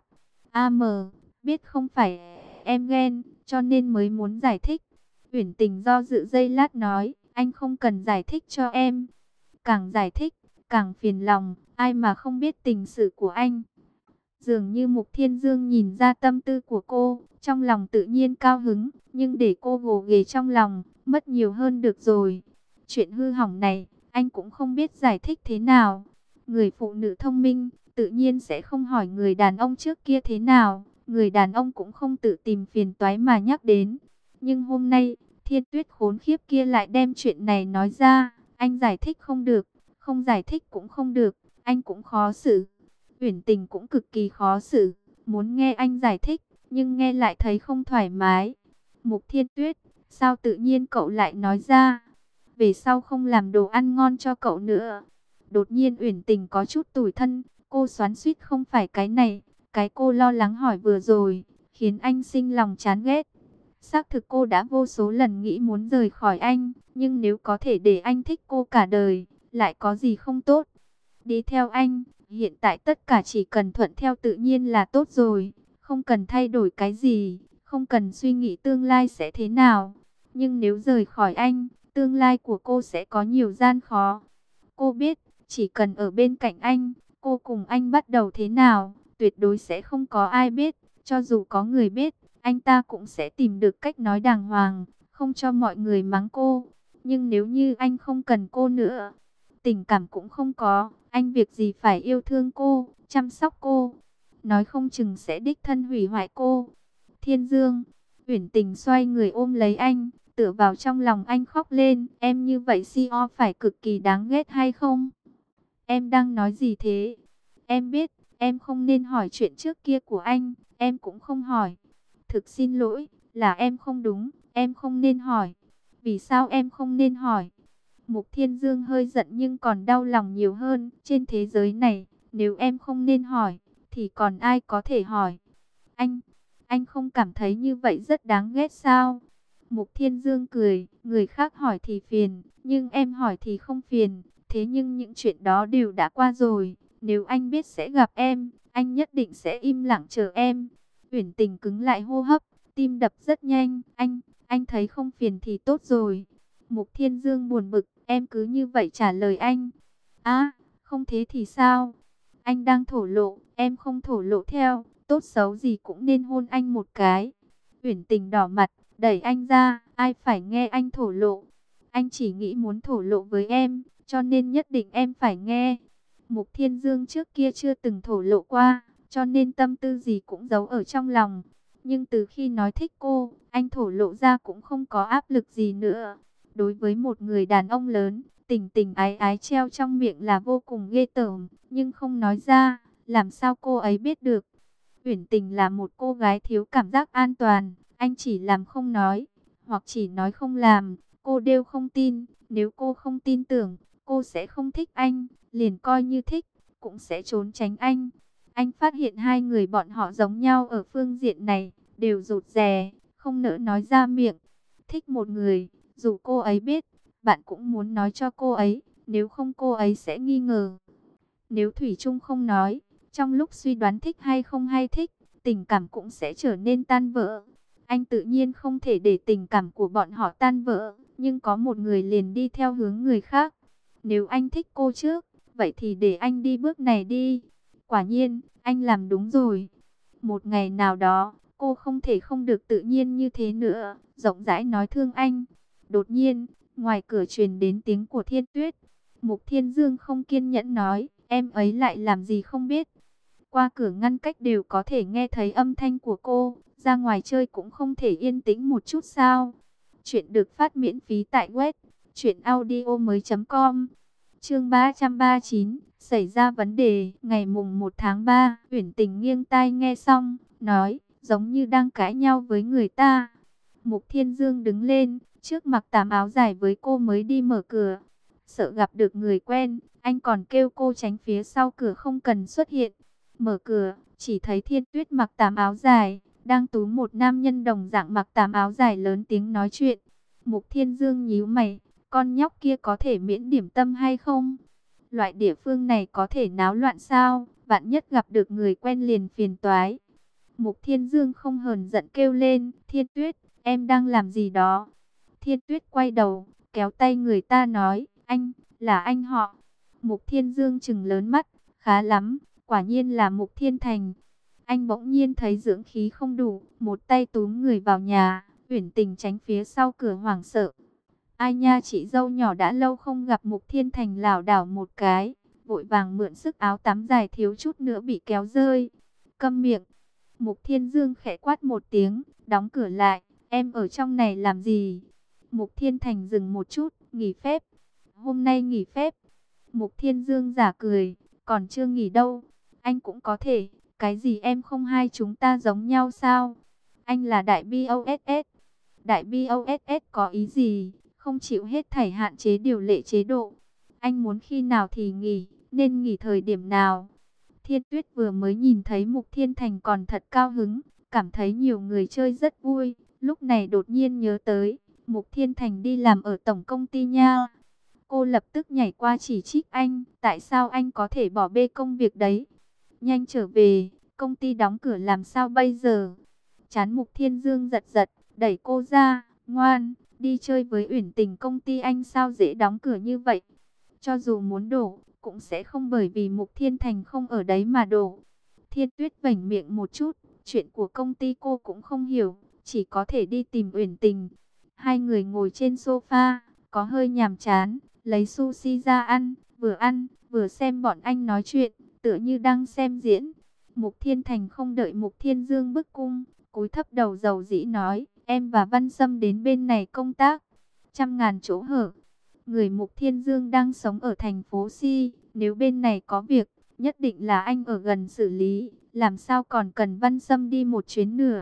biết không phải em ghen, cho nên mới muốn giải thích. Uyển Tình do dự giây lát nói, anh không cần giải thích cho em. Càng giải thích, càng phiền lòng, ai mà không biết tình sự của anh. Dường như Mục Thiên Dương nhìn ra tâm tư của cô, trong lòng tự nhiên cao hứng, nhưng để cô gồ ghề trong lòng, mất nhiều hơn được rồi. Chuyện hư hỏng này, anh cũng không biết giải thích thế nào. Người phụ nữ thông minh, tự nhiên sẽ không hỏi người đàn ông trước kia thế nào. Người đàn ông cũng không tự tìm phiền toái mà nhắc đến. Nhưng hôm nay, Thiên Tuyết khốn khiếp kia lại đem chuyện này nói ra. Anh giải thích không được, không giải thích cũng không được, anh cũng khó xử. Uyển Tình cũng cực kỳ khó xử, muốn nghe anh giải thích, nhưng nghe lại thấy không thoải mái. Mục Thiên Tuyết, sao tự nhiên cậu lại nói ra? Về sau không làm đồ ăn ngon cho cậu nữa. Đột nhiên Uyển Tình có chút tủi thân, Cô xoắn xuýt không phải cái này, cái cô lo lắng hỏi vừa rồi, khiến anh sinh lòng chán ghét. Xác thực cô đã vô số lần nghĩ muốn rời khỏi anh, nhưng nếu có thể để anh thích cô cả đời, lại có gì không tốt. Đi theo anh, hiện tại tất cả chỉ cần thuận theo tự nhiên là tốt rồi, không cần thay đổi cái gì, không cần suy nghĩ tương lai sẽ thế nào. Nhưng nếu rời khỏi anh, tương lai của cô sẽ có nhiều gian khó. Cô biết, chỉ cần ở bên cạnh anh, cô cùng anh bắt đầu thế nào, tuyệt đối sẽ không có ai biết. Cho dù có người biết, anh ta cũng sẽ tìm được cách nói đàng hoàng, không cho mọi người mắng cô. Nhưng nếu như anh không cần cô nữa, tình cảm cũng không có, anh việc gì phải yêu thương cô, chăm sóc cô, nói không chừng sẽ đích thân hủy hoại cô. Thiên Dương, Uyển Tình xoay người ôm lấy anh, tựa vào trong lòng anh khóc lên. Em như vậy CEO phải cực kỳ đáng ghét hay không? Em đang nói gì thế? Em biết, em không nên hỏi chuyện trước kia của anh, em cũng không hỏi. Thực xin lỗi, là em không đúng, em không nên hỏi. Vì sao em không nên hỏi? Mục Thiên Dương hơi giận nhưng còn đau lòng nhiều hơn. Trên thế giới này, nếu em không nên hỏi, thì còn ai có thể hỏi? Anh không cảm thấy như vậy rất đáng ghét sao? Mục Thiên Dương cười, người khác hỏi thì phiền, nhưng em hỏi thì không phiền. Thế nhưng những chuyện đó đều đã qua rồi. Nếu anh biết sẽ gặp em, anh nhất định sẽ im lặng chờ em. Uyển Tình cứng lại hô hấp, tim đập rất nhanh. Anh thấy không phiền thì tốt rồi. Mục Thiên Dương buồn bực, em cứ như vậy trả lời anh. À, không thế thì sao? Anh đang thổ lộ, em không thổ lộ theo, tốt xấu gì cũng nên hôn anh một cái. Uyển Tình đỏ mặt, đẩy anh ra, ai phải nghe anh thổ lộ. Anh chỉ nghĩ muốn thổ lộ với em, cho nên nhất định em phải nghe. Mục Thiên Dương trước kia chưa từng thổ lộ qua, cho nên tâm tư gì cũng giấu ở trong lòng. Nhưng từ khi nói thích cô, anh thổ lộ ra cũng không có áp lực gì nữa. Đối với một người đàn ông lớn, tình tình ái ái treo trong miệng là vô cùng ghê tởm, nhưng không nói ra, làm sao cô ấy biết được. Uyển Tình là một cô gái thiếu cảm giác an toàn, anh chỉ làm không nói, hoặc chỉ nói không làm, cô đều không tin. Nếu cô không tin tưởng, cô sẽ không thích anh, liền coi như thích, cũng sẽ trốn tránh anh. Anh phát hiện hai người bọn họ giống nhau ở phương diện này, đều rụt rè, không nỡ nói ra miệng. Thích một người, dù cô ấy biết, bạn cũng muốn nói cho cô ấy, nếu không cô ấy sẽ nghi ngờ. Nếu thủy chung không nói, trong lúc suy đoán thích hay không hay thích, tình cảm cũng sẽ trở nên tan vỡ. Anh tự nhiên không thể để tình cảm của bọn họ tan vỡ, nhưng có một người liền đi theo hướng người khác. Nếu anh thích cô trước, vậy thì để anh đi bước này đi. Quả nhiên, anh làm đúng rồi. Một ngày nào đó, cô không thể không được tự nhiên như thế nữa, rộng rãi nói thương anh. Đột nhiên, ngoài cửa truyền đến tiếng của Thiên Tuyết. Mục Thiên Dương không kiên nhẫn nói, em ấy lại làm gì không biết. Qua cửa ngăn cách đều có thể nghe thấy âm thanh của cô, ra ngoài chơi cũng không thể yên tĩnh một chút sao. Chuyện được phát miễn phí tại web truyệnaudiomoi.com. Chương 339, xảy ra vấn đề. Ngày mùng 1 tháng 3, Uyển Tình nghiêng tai nghe xong, nói, giống như đang cãi nhau với người ta. Mục Thiên Dương đứng lên, trước mặc tà áo dài với cô mới đi mở cửa. Sợ gặp được người quen, anh còn kêu cô tránh phía sau cửa không cần xuất hiện. Mở cửa, chỉ thấy Thiên Tuyết mặc tà áo dài, đang túm một nam nhân đồng dạng mặc tà áo dài lớn tiếng nói chuyện. Mục Thiên Dương nhíu mày, con nhóc kia có thể miễn điểm tâm hay không? Loại địa phương này có thể náo loạn sao? Vạn nhất gặp được người quen liền phiền toái. Mục Thiên Dương không hờn giận kêu lên, Thiên Tuyết, em đang làm gì đó? Thiên Tuyết quay đầu, kéo tay người ta nói, anh, là anh họ. Mục Thiên Dương trừng lớn mắt, khá lắm, quả nhiên là Mục Thiên Thành. Anh bỗng nhiên thấy dưỡng khí không đủ, một tay túm người vào nhà, Uyển Tình tránh phía sau cửa hoảng sợ. Ai nha, chị dâu nhỏ đã lâu không gặp. Mục Thiên Thành lảo đảo một cái, vội vàng mượn sức áo tắm dài thiếu chút nữa bị kéo rơi. Câm miệng. Mục Thiên Dương khẽ quát một tiếng, đóng cửa lại. Em ở trong này làm gì? Mục Thiên Thành dừng một chút, nghỉ phép. Hôm nay nghỉ phép. Mục Thiên Dương giả cười, còn chưa nghỉ đâu. Anh cũng có thể, cái gì em không hai chúng ta giống nhau sao? Anh là đại BOSS. Đại BOSS có ý gì? Không chịu hết thảy hạn chế điều lệ chế độ. Anh muốn khi nào thì nghỉ, nên nghỉ thời điểm nào? Thiên Tuyết vừa mới nhìn thấy Mục Thiên Thành còn thật cao hứng, cảm thấy nhiều người chơi rất vui. Lúc này đột nhiên nhớ tới, Mục Thiên Thành đi làm ở tổng công ty nha. Cô lập tức nhảy qua chỉ trích anh, tại sao anh có thể bỏ bê công việc đấy? Nhanh trở về, công ty đóng cửa làm sao bây giờ? Trán Mục Thiên Dương giật giật, đẩy cô ra, ngoan, đi chơi với Uyển Tình, công ty anh sao dễ đóng cửa như vậy? Cho dù muốn đổ, cũng sẽ không bởi vì Mục Thiên Thành không ở đấy mà đổ. Thiên Tuyết vểnh miệng một chút, chuyện của công ty cô cũng không hiểu, chỉ có thể đi tìm Uyển Tình. Hai người ngồi trên sofa, có hơi nhàm chán, lấy sushi ra ăn, vừa xem bọn anh nói chuyện, tựa như đang xem diễn. Mục Thiên Thành không đợi Mục Thiên Dương bức cung, cúi thấp đầu dầu dĩ nói, em và Văn Sâm đến bên này công tác, trăm ngàn chỗ hở. Người Mục Thiên Dương đang sống ở thành phố Si, nếu bên này có việc, nhất định là anh ở gần xử lý, làm sao còn cần Văn Sâm đi một chuyến nữa.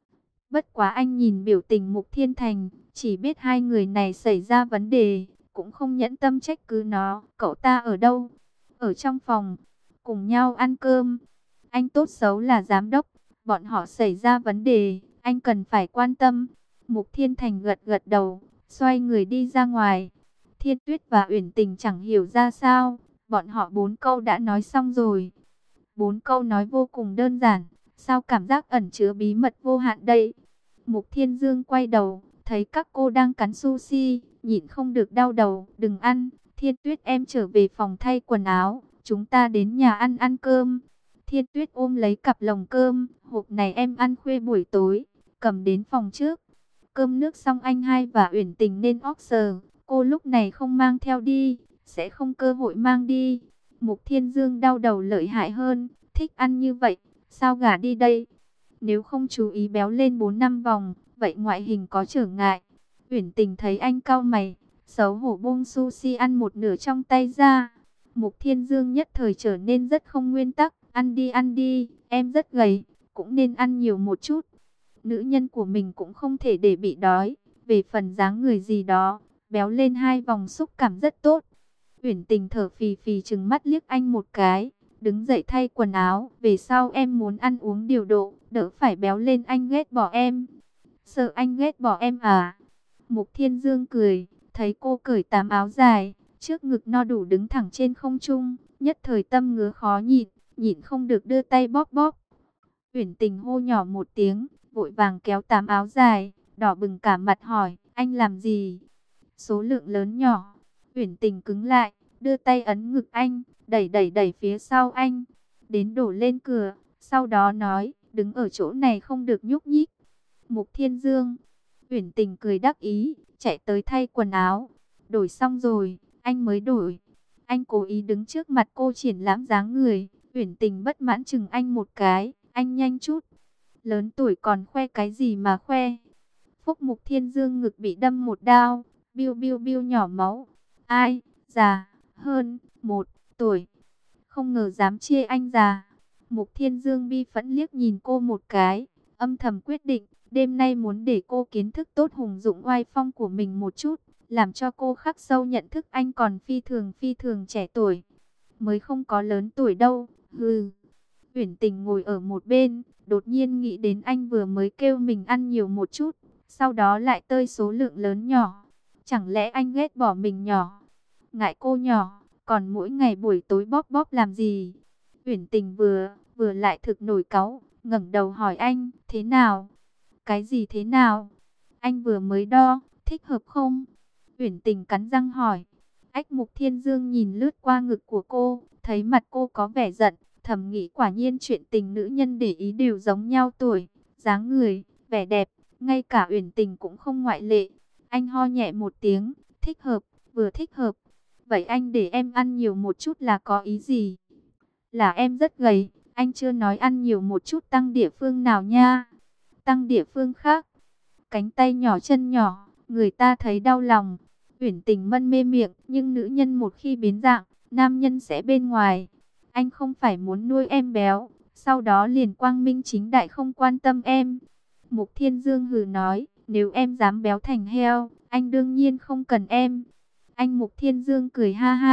Bất quá anh nhìn biểu tình Mục Thiên Thành, chỉ biết hai người này xảy ra vấn đề, cũng không nhẫn tâm trách cứ nó. Cậu ta ở đâu? Ở trong phòng, cùng nhau ăn cơm. Anh tốt xấu là giám đốc, bọn họ xảy ra vấn đề, anh cần phải quan tâm. Mục Thiên Thành gật gật đầu, xoay người đi ra ngoài. Thiên Tuyết và Uyển Tình chẳng hiểu ra sao, bọn họ 4 câu đã nói xong rồi. 4 câu nói vô cùng đơn giản, sao cảm giác ẩn chứa bí mật vô hạn đây? Mục Thiên Dương quay đầu, thấy các cô đang cắn sushi, nhịn không được đau đầu, đừng ăn, Thiên Tuyết em trở về phòng thay quần áo, chúng ta đến nhà ăn cơm. Thiên Tuyết ôm lấy cặp lồng cơm, hộp này em ăn khuya buổi tối, cầm đến phòng trước. Cơm nước xong anh hai và Uyển Tình nên order, cô lúc này không mang theo đi, sẽ không cơ hội mang đi. Mục Thiên Dương đau đầu lợi hại hơn, thích ăn như vậy, sao gả đi đây? Nếu không chú ý béo lên 4-5 vòng, vậy ngoại hình có trở ngại. Uyển Tình thấy anh cau mày, xấu hổ buông sushi ăn một nửa trong tay ra. Mục Thiên Dương nhất thời trở nên rất không nguyên tắc, ăn đi, em rất gầy, cũng nên ăn nhiều một chút. Nữ nhân của mình cũng không thể để bị đói, về phần dáng người gì đó, béo lên 2 vòng xúc cảm rất tốt. Uyển Tình thở phì phì trừng mắt liếc anh một cái, đứng dậy thay quần áo, về sau em muốn ăn uống điều độ, đỡ phải béo lên, anh ghét bỏ em. Sợ anh ghét bỏ em à? Mục Thiên Dương cười, thấy cô cởi tàm áo dài, trước ngực no đủ đứng thẳng trên không trung, nhất thời tâm ngứa khó nhịn, nhịn không được đưa tay bóp bóp. Uyển Tình hô nhỏ một tiếng, vội vàng kéo tàm áo dài, đỏ bừng cả mặt hỏi, anh làm gì? Số lượng lớn nhỏ. Uyển Tình cứng lại, đưa tay ấn ngực anh, đẩy phía sau anh, đến đổ lên cửa, sau đó nói, đứng ở chỗ này không được nhúc nhích. Mục Thiên Dương. Uyển Tình cười đắc ý, chạy tới thay quần áo. Đổi xong rồi, anh mới đổi. Anh cố ý đứng trước mặt cô triển lãm dáng người. Uyển Tình bất mãn chừng anh một cái, anh nhanh chút. Lớn tuổi còn khoe cái gì mà khoe? Phúc. Mục Thiên Dương ngực bị đâm một đao, biu biu biu nhỏ máu. Ai, già hơn 1 tuổi. Không ngờ dám chê anh già. Mục Thiên Dương bi phẫn liếc nhìn cô một cái, âm thầm quyết định, đêm nay muốn để cô kiến thức tốt hùng dụng oai phong của mình một chút, làm cho cô khắc sâu nhận thức anh còn phi thường trẻ tuổi. Mới không có lớn tuổi đâu, hừ. Uyển Tình ngồi ở một bên, đột nhiên nghĩ đến anh vừa mới kêu mình ăn nhiều một chút, sau đó lại tơi số lượng lớn nhỏ. Chẳng lẽ anh ghét bỏ mình nhỏ? Ngại cô nhỏ, còn mỗi ngày buổi tối bóp bóp làm gì? Uyển Tình vừa lại thực nổi cáu, ngẩng đầu hỏi anh, thế nào? Cái gì thế nào? Anh vừa mới đo, thích hợp không? Uyển Tình cắn răng hỏi. Ách. Mục Thiên Dương nhìn lướt qua ngực của cô, thấy mặt cô có vẻ giận, thầm nghĩ quả nhiên chuyện tình nữ nhân để ý đều giống nhau tuổi, dáng người, vẻ đẹp, ngay cả Uyển Tình cũng không ngoại lệ. Anh ho nhẹ một tiếng, thích hợp, vừa thích hợp. Vậy anh để em ăn nhiều một chút là có ý gì? Là em rất gầy, anh chưa nói ăn nhiều một chút tăng địa phương nào nha. Tăng địa phương khác, cánh tay nhỏ chân nhỏ, người ta thấy đau lòng. Uyển Tình mân mê miệng, nhưng nữ nhân một khi biến dạng, nam nhân sẽ bên ngoài. Anh không phải muốn nuôi em béo, sau đó liền quang minh chính đại không quan tâm em. Mục Thiên Dương hừ nói, nếu em dám béo thành heo, anh đương nhiên không cần em. Anh. Mục Thiên Dương cười ha ha,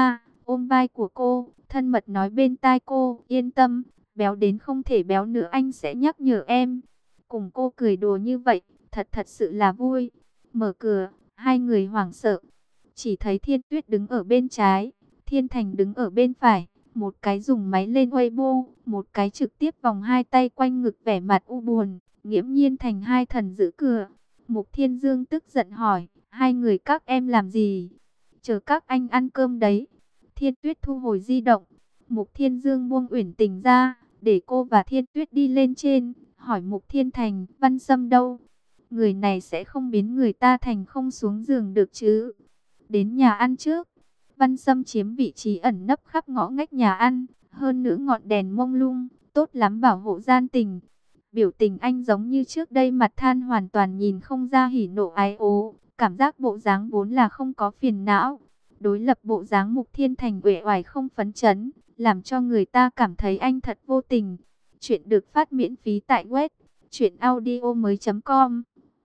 ôm vai của cô, thân mật nói bên tai cô, yên tâm, béo đến không thể béo nữa anh sẽ nhắc nhở em. Cùng cô cười đùa như vậy, thật sự là vui. Mở cửa, hai người hoảng sợ. Chỉ thấy Thiên Tuyết đứng ở bên trái, Thiên Thành đứng ở bên phải. Một cái dùng máy lên Weibo, một cái trực tiếp vòng hai tay quanh ngực vẻ mặt u buồn, nghiễm nhiên thành hai thần giữ cửa. Mục Thiên Dương tức giận hỏi, hai người các em làm gì? Chờ các anh ăn cơm đấy. Thiên Tuyết thu hồi di động. Mục Thiên Dương buông Uyển Tình ra, để cô và Thiên Tuyết đi lên trên, hỏi Mục Thiên Thành, Văn Sâm đâu? Người này sẽ không biến người ta thành không xuống giường được chứ? Đến nhà ăn trước. Văn Sâm chiếm vị trí ẩn nấp khắp ngõ ngách nhà ăn, hơn nữa ngọn đèn mông lung, tốt lắm bảo hộ gian tình. Biểu tình anh giống như trước đây, mặt than hoàn toàn nhìn không ra hỉ nộ ái ố, cảm giác bộ dáng vốn là không có phiền não. Đối lập bộ dáng Mục Thiên Thành uể oải không phấn chấn, làm cho người ta cảm thấy anh thật vô tình. Chuyện được phát miễn phí tại web truyệnaudiomoi.com